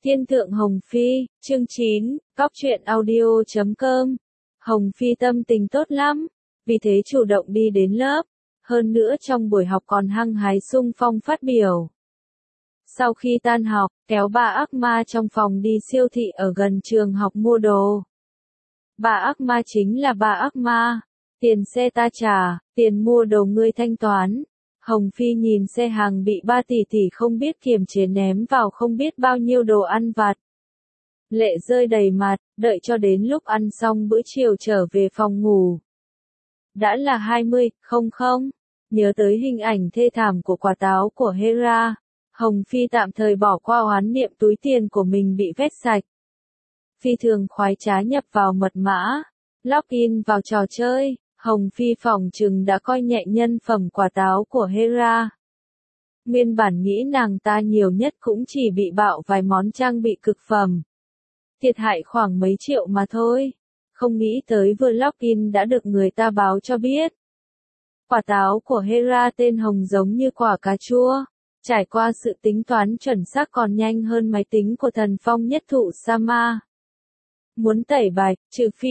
Thiên thượng Hồng Phi, chương 9, Cóc truyện audio.com. Hồng Phi tâm tình tốt lắm, vì thế chủ động đi đến lớp, hơn nữa trong buổi học còn hăng hái xung phong phát biểu. Sau khi tan học, kéo bà ác ma trong phòng đi siêu thị ở gần trường học mua đồ. Bà ác ma chính là bà ác ma, tiền xe ta trả, tiền mua đồ ngươi thanh toán. Hồng Phi nhìn xe hàng bị ba tỷ không biết kiềm chế ném vào không biết bao nhiêu đồ ăn vặt. Lệ rơi đầy mặt, đợi cho đến lúc ăn xong bữa chiều trở về phòng ngủ. Đã là 20:00, nhớ tới hình ảnh thê thảm của quả táo của Hera, Hồng Phi tạm thời bỏ qua oán niệm túi tiền của mình bị vét sạch. Phi thường khoái trá nhập vào mật mã, login vào trò chơi. Hồng Phi phỏng chừng đã coi nhẹ nhân phẩm quả táo của Hera. Nguyên bản nghĩ nàng ta nhiều nhất cũng chỉ bị bạo vài món trang bị cực phẩm. Thiệt hại khoảng mấy triệu mà thôi. Không nghĩ tới vừa login đã được người ta báo cho biết. Quả táo của Hera tên Hồng giống như quả cà chua. Trải qua sự tính toán chuẩn xác còn nhanh hơn máy tính của thần phong nhất thụ Sama. Muốn tẩy bài, trừ phi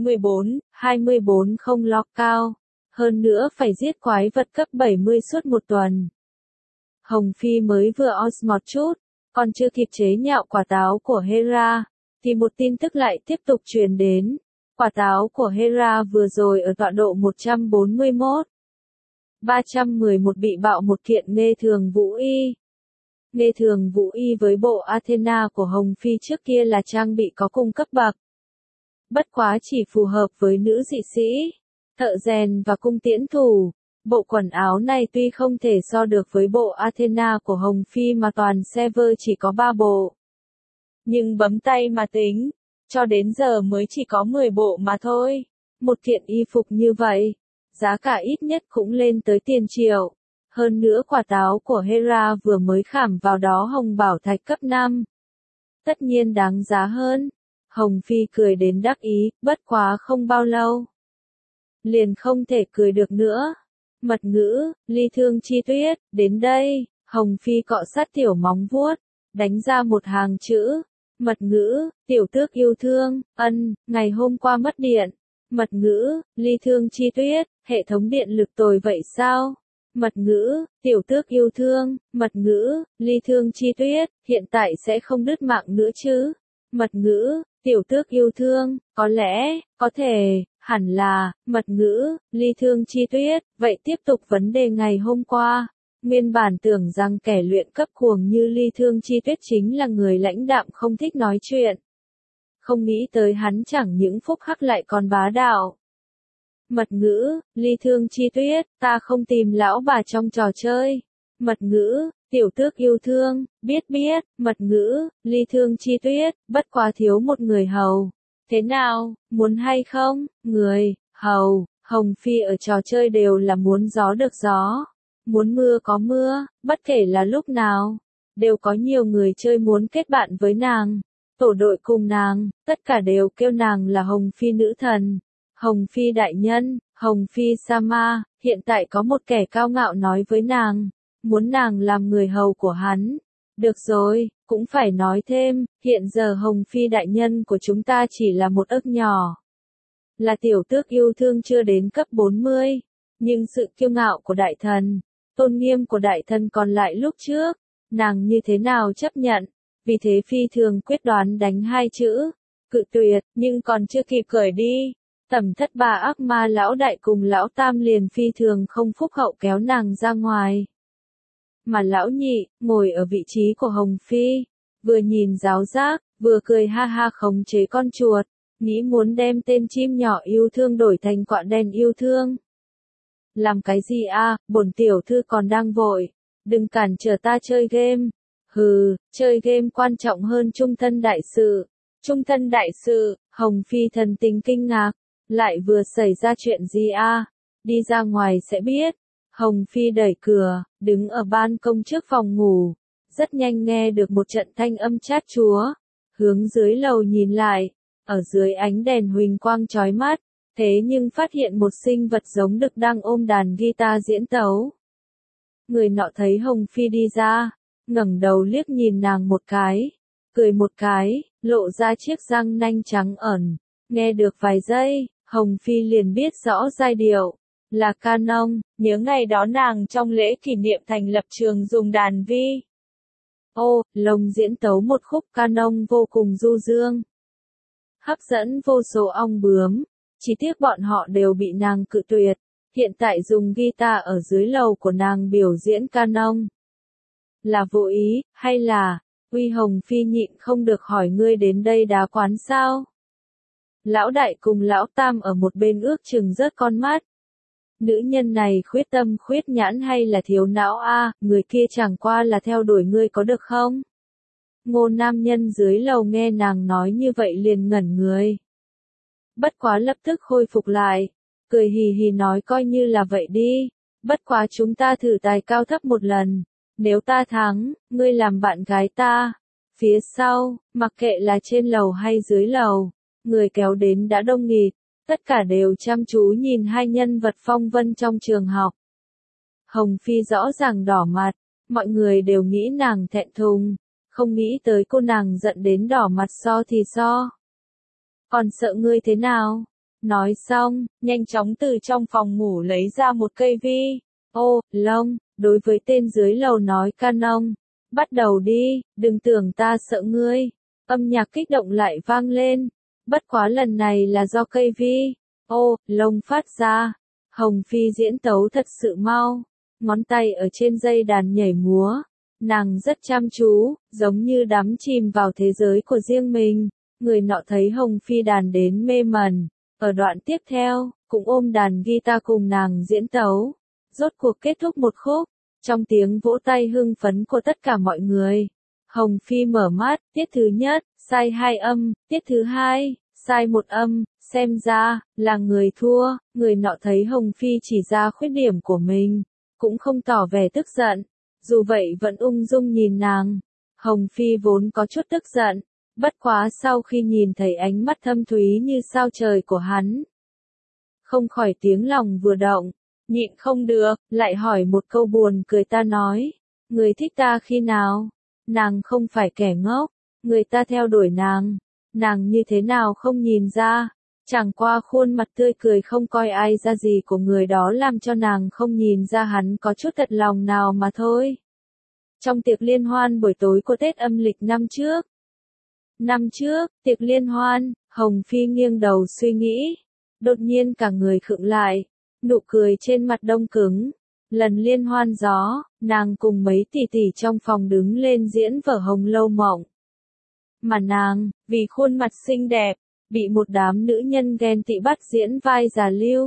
24 không log cao. Hơn nữa phải giết quái vật cấp 70 suốt một tuần. Hồng Phi mới vừa osmod chút, còn chưa kịp chế nhạo quả táo của Hera, thì một tin tức lại tiếp tục truyền đến. Quả táo của Hera vừa rồi ở tọa độ 141. 311 bị bạo một kiện nghe thường vũ y. Nghe thường vũ y với bộ Athena của Hồng Phi trước kia là trang bị có cùng cấp bậc. Bất quá chỉ phù hợp với nữ dị sĩ, thợ rèn và cung tiễn thủ. Bộ quần áo này tuy không thể so được với bộ Athena của Hồng Phi mà toàn server chỉ có 3 bộ. Nhưng bấm tay mà tính, cho đến giờ mới chỉ có 10 bộ mà thôi. Một kiện y phục như vậy, giá cả ít nhất cũng lên tới tiền triệu. Hơn nữa quả táo của Hera vừa mới khảm vào đó hồng bảo thạch cấp 5. Tất nhiên đáng giá hơn. Hồng Phi cười đến đắc ý, bất quá không bao lâu. Liền không thể cười được nữa. Mật ngữ, ly thương chi tuyết, đến đây, Hồng Phi cọ sát tiểu móng vuốt, đánh ra một hàng chữ. Mật ngữ, tiểu tước yêu thương, ngày hôm qua mất điện. Mật ngữ, ly thương chi tuyết, hệ thống điện lực tồi vậy sao? Mật ngữ, tiểu tước yêu thương, mật ngữ, ly thương chi tuyết, hiện tại sẽ không đứt mạng nữa chứ? Mật ngữ, tiểu tước yêu thương, có lẽ, có thể, hẳn là, mật ngữ, ly thương chi tuyết, vậy tiếp tục vấn đề ngày hôm qua. Nguyên bản tưởng rằng kẻ luyện cấp cuồng như ly thương chi tuyết chính là người lãnh đạm không thích nói chuyện. Không nghĩ tới hắn chẳng những phúc hắc lại còn bá đạo. Mật ngữ, ly thương chi tuyết, ta không tìm lão bà trong trò chơi. Mật ngữ, tiểu tước yêu thương, biết, mật ngữ, ly thương chi tuyết, bất quá thiếu một người hầu. Thế nào, muốn hay không, người, hầu, Hồng Phi ở trò chơi đều là muốn gió được gió. Muốn mưa có mưa, bất kể là lúc nào. Đều có nhiều người chơi muốn kết bạn với nàng. Tổ đội cùng nàng, tất cả đều kêu nàng là Hồng Phi nữ thần. Hồng Phi đại nhân, Hồng Phi Sama, hiện tại có một kẻ cao ngạo nói với nàng, muốn nàng làm người hầu của hắn. Được rồi, cũng phải nói thêm, hiện giờ Hồng Phi đại nhân của chúng ta chỉ là một ức nhỏ. Là tiểu tước yêu thương chưa đến cấp 40, nhưng sự kiêu ngạo của đại thần, tôn nghiêm của đại thần còn lại lúc trước, nàng như thế nào chấp nhận, vì thế phi thường quyết đoán đánh hai chữ, cự tuyệt, nhưng còn chưa kịp cởi đi. Tẩm thất bà ác ma lão đại cùng lão tam liền phi thường không phúc hậu kéo nàng ra ngoài. Mà lão nhị, ngồi ở vị trí của Hồng Phi, vừa nhìn giáo giác, vừa cười ha ha khống chế con chuột, nghĩ muốn đem tên chim nhỏ yêu thương đổi thành quạ đen yêu thương. Làm cái gì a? Bổn tiểu thư còn đang vội, đừng cản trở ta chơi game. Hừ, chơi game quan trọng hơn trung thân đại sự. Trung thân đại sự, Hồng Phi thần tình kinh ngạc. Lại vừa xảy ra chuyện gì a? Đi ra ngoài sẽ biết. Hồng Phi đẩy cửa, đứng ở ban công trước phòng ngủ. Rất nhanh nghe được một trận thanh âm chát chúa. Hướng dưới lầu nhìn lại, ở dưới ánh đèn huỳnh quang chói mắt, thế nhưng phát hiện một sinh vật giống đực đang ôm đàn guitar diễn tấu. Người nọ thấy Hồng Phi đi ra, ngẩng đầu liếc nhìn nàng một cái, cười một cái, lộ ra chiếc răng nanh trắng ẩn. Nghe được vài giây, Hồng Phi liền biết rõ giai điệu, là Canon, nhớ ngày đó nàng trong lễ kỷ niệm thành lập trường dùng đàn vi. Lồng diễn tấu một khúc Canon vô cùng du dương. Hấp dẫn vô số ong bướm, chỉ tiếc bọn họ đều bị nàng cự tuyệt, hiện tại dùng guitar ở dưới lầu của nàng biểu diễn Canon. Là vô ý, hay là, Uy Hồng Phi nhịn không được hỏi ngươi đến đây đá quán sao? Lão đại cùng lão tam ở một bên ước chừng rớt con mắt. Nữ nhân này khuyết tâm khuyết nhãn hay là thiếu não a, người kia chẳng qua là theo đuổi ngươi có được không? Ngô nam nhân dưới lầu nghe nàng nói như vậy liền ngẩn người. Bất quá lập tức khôi phục lại, cười hì hì nói coi như là vậy đi, bất quá chúng ta thử tài cao thấp một lần, nếu ta thắng, ngươi làm bạn gái ta. Phía sau, mặc kệ là trên lầu hay dưới lầu, người kéo đến đã đông nghịt, tất cả đều chăm chú nhìn hai nhân vật phong vân trong trường học. Hồng Phi rõ ràng đỏ mặt, mọi người đều nghĩ nàng thẹn thùng, không nghĩ tới cô nàng giận đến đỏ mặt so thì so. Còn sợ ngươi thế nào? Nói xong, nhanh chóng từ trong phòng ngủ lấy ra một cây vi. Lông, đối với tên dưới lầu nói Canon. Bắt đầu đi, đừng tưởng ta sợ ngươi. Âm nhạc kích động lại vang lên. Bất quá lần này là do cây vi. Lông phát ra. Hồng Phi diễn tấu thật sự mau. Ngón tay ở trên dây đàn nhảy múa. Nàng rất chăm chú, giống như đắm chìm vào thế giới của riêng mình. Người nọ thấy Hồng Phi đàn đến mê mẩn. Ở đoạn tiếp theo, cũng ôm đàn guitar cùng nàng diễn tấu. Rốt cuộc kết thúc một khúc. Trong tiếng vỗ tay hưng phấn của tất cả mọi người. Hồng Phi mở mắt, tiết thứ nhất, sai 2 âm, tiết thứ hai, sai 1 âm, xem ra, là người thua. Người nọ thấy Hồng Phi chỉ ra khuyết điểm của mình, cũng không tỏ vẻ tức giận. Dù vậy vẫn ung dung nhìn nàng. Hồng Phi vốn có chút tức giận. Bất quá sau khi nhìn thấy ánh mắt thâm thúy như sao trời của hắn, không khỏi tiếng lòng vừa động, nhịn không được, lại hỏi một câu buồn cười ta nói, người thích ta khi nào? Nàng không phải kẻ ngốc, người ta theo đuổi nàng như thế nào không nhìn ra, chẳng qua khuôn mặt tươi cười không coi ai ra gì của người đó làm cho nàng không nhìn ra hắn có chút thật lòng nào mà thôi. Trong tiệc liên hoan buổi tối của Tết âm lịch năm trước, tiệc liên hoan, Hồng Phi nghiêng đầu suy nghĩ. Đột nhiên cả người khựng lại, nụ cười trên mặt đông cứng. Lần liên hoan gió, nàng cùng mấy tỷ tỷ trong phòng đứng lên diễn vở Hồng Lâu Mộng. Mà nàng, vì khuôn mặt xinh đẹp, bị một đám nữ nhân ghen tị bắt diễn vai già lưu.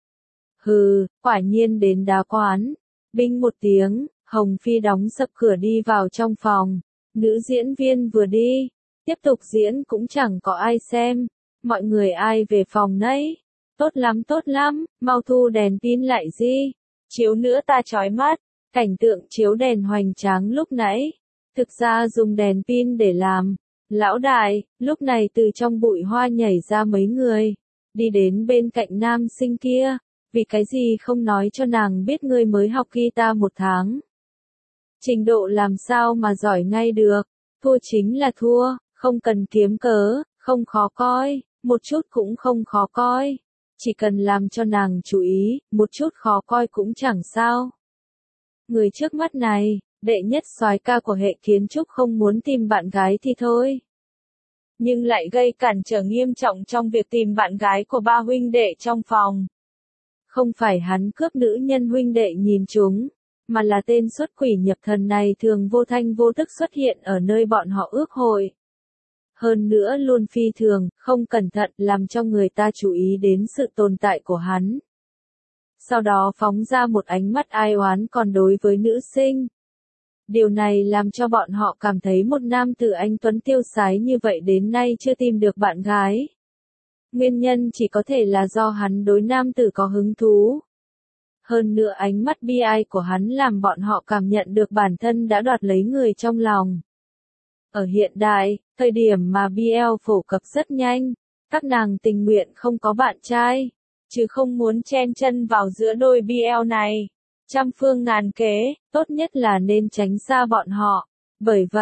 Quả nhiên đến đá quán. Binh một tiếng, Hồng Phi đóng sập cửa đi vào trong phòng. Nữ diễn viên vừa đi, tiếp tục diễn cũng chẳng có ai xem. Mọi người ai về phòng nấy. Tốt lắm, mau thu đèn pin lại đi. Chiếu nữa ta chói mắt. Cảnh tượng chiếu đèn hoành tráng lúc nãy. Thực ra dùng đèn pin để làm. Lão đại, lúc này từ trong bụi hoa nhảy ra mấy người. Đi đến bên cạnh nam sinh kia. Vì cái gì không nói cho nàng biết ngươi mới học guitar 1 tháng. Trình độ làm sao mà giỏi ngay được. Thua chính là thua, không cần kiếm cớ, không khó coi, một chút cũng không khó coi. Chỉ cần làm cho nàng chú ý, một chút khó coi cũng chẳng sao. Người trước mắt này, đệ nhất soái ca của hệ kiến trúc không muốn tìm bạn gái thì thôi. Nhưng lại gây cản trở nghiêm trọng trong việc tìm bạn gái của 3 huynh đệ trong phòng. Không phải hắn cướp nữ nhân huynh đệ nhìn chúng, mà là tên xuất quỷ nhập thần này thường vô thanh vô tức xuất hiện ở nơi bọn họ ước hội. Hơn nữa luôn phi thường, không cẩn thận làm cho người ta chú ý đến sự tồn tại của hắn. Sau đó phóng ra một ánh mắt ai oán còn đối với nữ sinh. Điều này làm cho bọn họ cảm thấy một nam tử anh tuấn tiêu sái như vậy đến nay chưa tìm được bạn gái. Nguyên nhân chỉ có thể là do hắn đối nam tử có hứng thú. Hơn nữa ánh mắt bi ai của hắn làm bọn họ cảm nhận được bản thân đã đoạt lấy người trong lòng. Ở hiện đại, thời điểm mà BL phổ cập rất nhanh, các nàng tình nguyện không có bạn trai, chứ không muốn chen chân vào giữa đôi BL này. Trăm phương ngàn kế, tốt nhất là nên tránh xa bọn họ. Bởi vậy,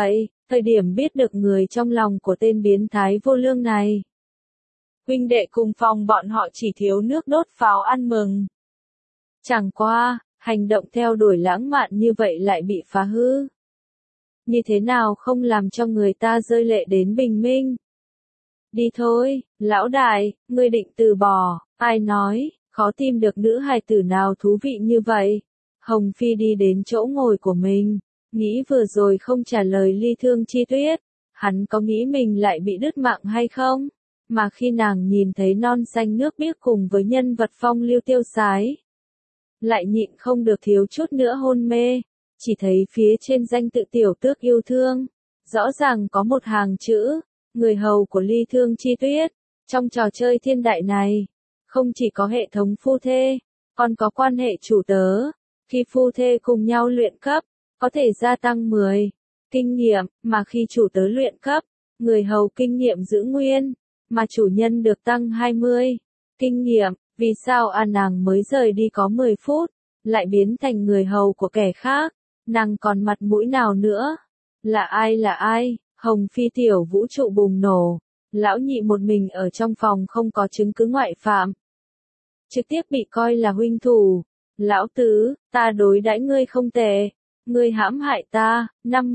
Thời điểm biết được người trong lòng của tên biến thái vô lương này. Huynh đệ cùng phòng bọn họ chỉ thiếu nước đốt pháo ăn mừng. Chẳng qua, hành động theo đuổi lãng mạn như vậy lại bị phá hư. Như thế nào không làm cho người ta rơi lệ đến bình minh? Đi thôi, lão đại, ngươi định từ bỏ, ai nói, khó tìm được nữ hài tử nào thú vị như vậy. Hồng Phi đi đến chỗ ngồi của mình, nghĩ vừa rồi không trả lời Ly Thương Chi Tuyết, hắn có nghĩ mình lại bị đứt mạng hay không? Mà khi nàng nhìn thấy non xanh nước biếc cùng với nhân vật phong lưu tiêu sái, lại nhịn không được thiếu chút nữa hôn mê, chỉ thấy phía trên danh tự tiểu tước yêu thương, rõ ràng có một hàng chữ, người hầu của Ly Thương Chi Tuyết. Trong trò chơi thiên đại này, không chỉ có hệ thống phu thê, còn có quan hệ chủ tớ, khi phu thê cùng nhau luyện cấp, có thể gia tăng 10 kinh nghiệm, mà khi chủ tớ luyện cấp, người hầu kinh nghiệm giữ nguyên, mà chủ nhân được tăng 20 kinh nghiệm. Vì sao nàng mới rời đi có 10 phút, lại biến thành người hầu của kẻ khác, nàng còn mặt mũi nào nữa? Là ai? Hồng Phi tiểu vũ trụ bùng nổ, lão nhị một mình ở trong phòng không có chứng cứ ngoại phạm. Trực tiếp bị coi là huynh thủ. Lão tứ, ta đối đãi ngươi không tệ, ngươi hãm hại ta,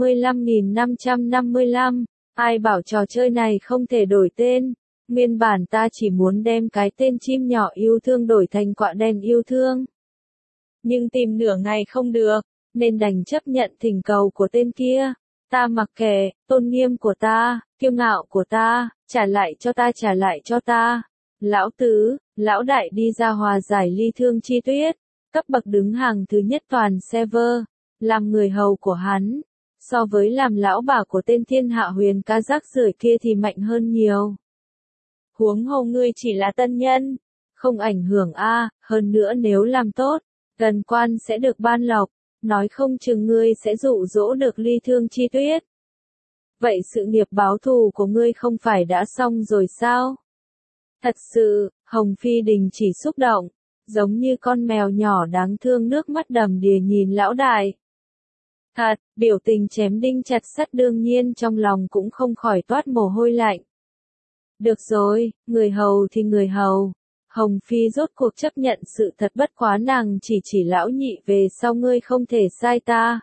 55.555, ai bảo trò chơi này không thể đổi tên. Nguyên bản ta chỉ muốn đem cái tên chim nhỏ yêu thương đổi thành quạ đen yêu thương. Nhưng tìm nửa ngày không được, nên đành chấp nhận thỉnh cầu của tên kia. Ta mặc kệ, tôn nghiêm của ta, kiêu ngạo của ta, trả lại cho ta. Lão tứ, lão đại đi ra hòa giải Ly Thương Chi Tuyết, cấp bậc đứng hàng thứ nhất toàn server, làm người hầu của hắn. So với làm lão bà của tên thiên hạ huyền ca rác rưởi kia thì mạnh hơn nhiều. Huống hồ ngươi chỉ là tân nhân, không ảnh hưởng hơn nữa nếu làm tốt, gần quan sẽ được ban lộc, nói không chừng ngươi sẽ dụ dỗ được Ly Thương Chi Tuyết. Vậy sự nghiệp báo thù của ngươi không phải đã xong rồi sao? Thật sự, Hồng Phi đình chỉ xúc động, giống như con mèo nhỏ đáng thương nước mắt đầm đìa nhìn lão đại. Thật, biểu tình chém đinh chặt sắt đương nhiên trong lòng cũng không khỏi toát mồ hôi lạnh. Được rồi, người hầu thì người hầu. Hồng Phi rốt cuộc chấp nhận sự thật bất quá nàng chỉ lão nhị về sau ngươi không thể sai ta.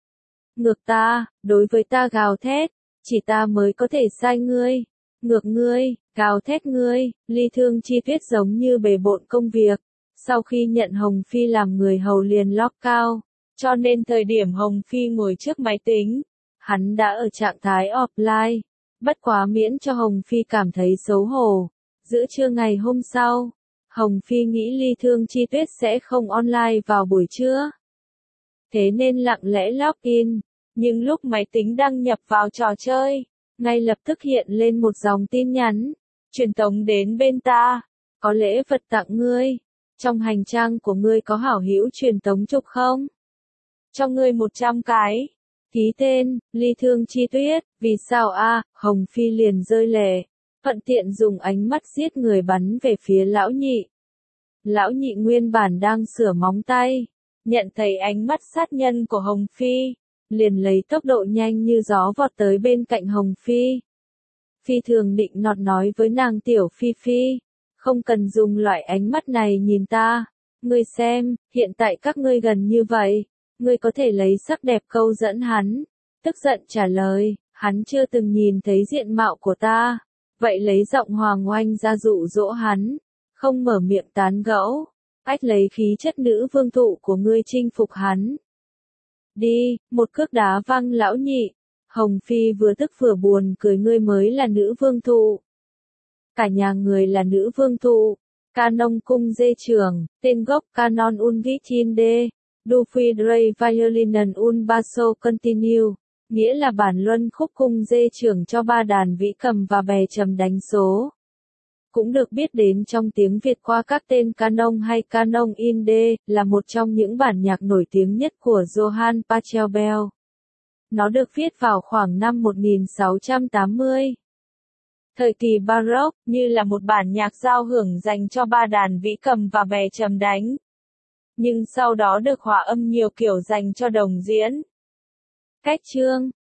Ngược ta, đối với ta gào thét, chỉ ta mới có thể sai ngươi. Ngược ngươi, gào thét ngươi, Ly Thương Chi Tuyết giống như bề bộn công việc. Sau khi nhận Hồng Phi làm người hầu liền lock cao, cho nên thời điểm Hồng Phi ngồi trước máy tính, hắn đã ở trạng thái offline. Bất quá miễn cho Hồng Phi cảm thấy xấu hổ. Giữa trưa ngày hôm sau, Hồng Phi nghĩ Ly Thương Chi Tuyết sẽ không online vào buổi trưa. Thế nên lặng lẽ login, nhưng lúc máy tính đăng nhập vào trò chơi, ngay lập tức hiện lên một dòng tin nhắn, truyền tống đến bên ta, có lễ vật tặng ngươi, trong hành trang của ngươi có hảo hữu truyền tống chụp không? Cho ngươi 100 cái. Ký tên, Ly Thương Chi Tuyết, vì sao Hồng Phi liền rơi lệ, thuận tiện dùng ánh mắt giết người bắn về phía lão nhị. Lão nhị nguyên bản đang sửa móng tay, nhận thấy ánh mắt sát nhân của Hồng Phi, liền lấy tốc độ nhanh như gió vọt tới bên cạnh Hồng Phi. Phi thường định nọt nói với nàng tiểu Phi Phi, không cần dùng loại ánh mắt này nhìn ta, ngươi xem, hiện tại các ngươi gần như vậy. Ngươi có thể lấy sắc đẹp câu dẫn hắn. Tức giận trả lời, hắn chưa từng nhìn thấy diện mạo của ta. Vậy lấy giọng hoàng oanh ra dụ dỗ hắn. Không mở miệng tán gẫu. Ách lấy khí chất nữ vương thụ của ngươi chinh phục hắn. Đi, một cước đá văng lão nhị. Hồng Phi vừa tức vừa buồn cười ngươi mới là nữ vương thụ. Cả nhà người là nữ vương thụ. Canon cung dê trường, tên gốc Canon Ungitinde. Du Phi Dre Violinen un Basso Continue, nghĩa là bản luân khúc cung dê trưởng cho ba đàn vĩ cầm và bè trầm đánh số. Cũng được biết đến trong tiếng Việt qua các tên Canon hay Canon in D, là một trong những bản nhạc nổi tiếng nhất của Johann Pachelbel. Nó được viết vào khoảng năm 1680. Thời kỳ Baroque, như là một bản nhạc giao hưởng dành cho ba đàn vĩ cầm và bè trầm đánh. Nhưng sau đó được hòa âm nhiều kiểu dành cho đồng diễn. Cách chương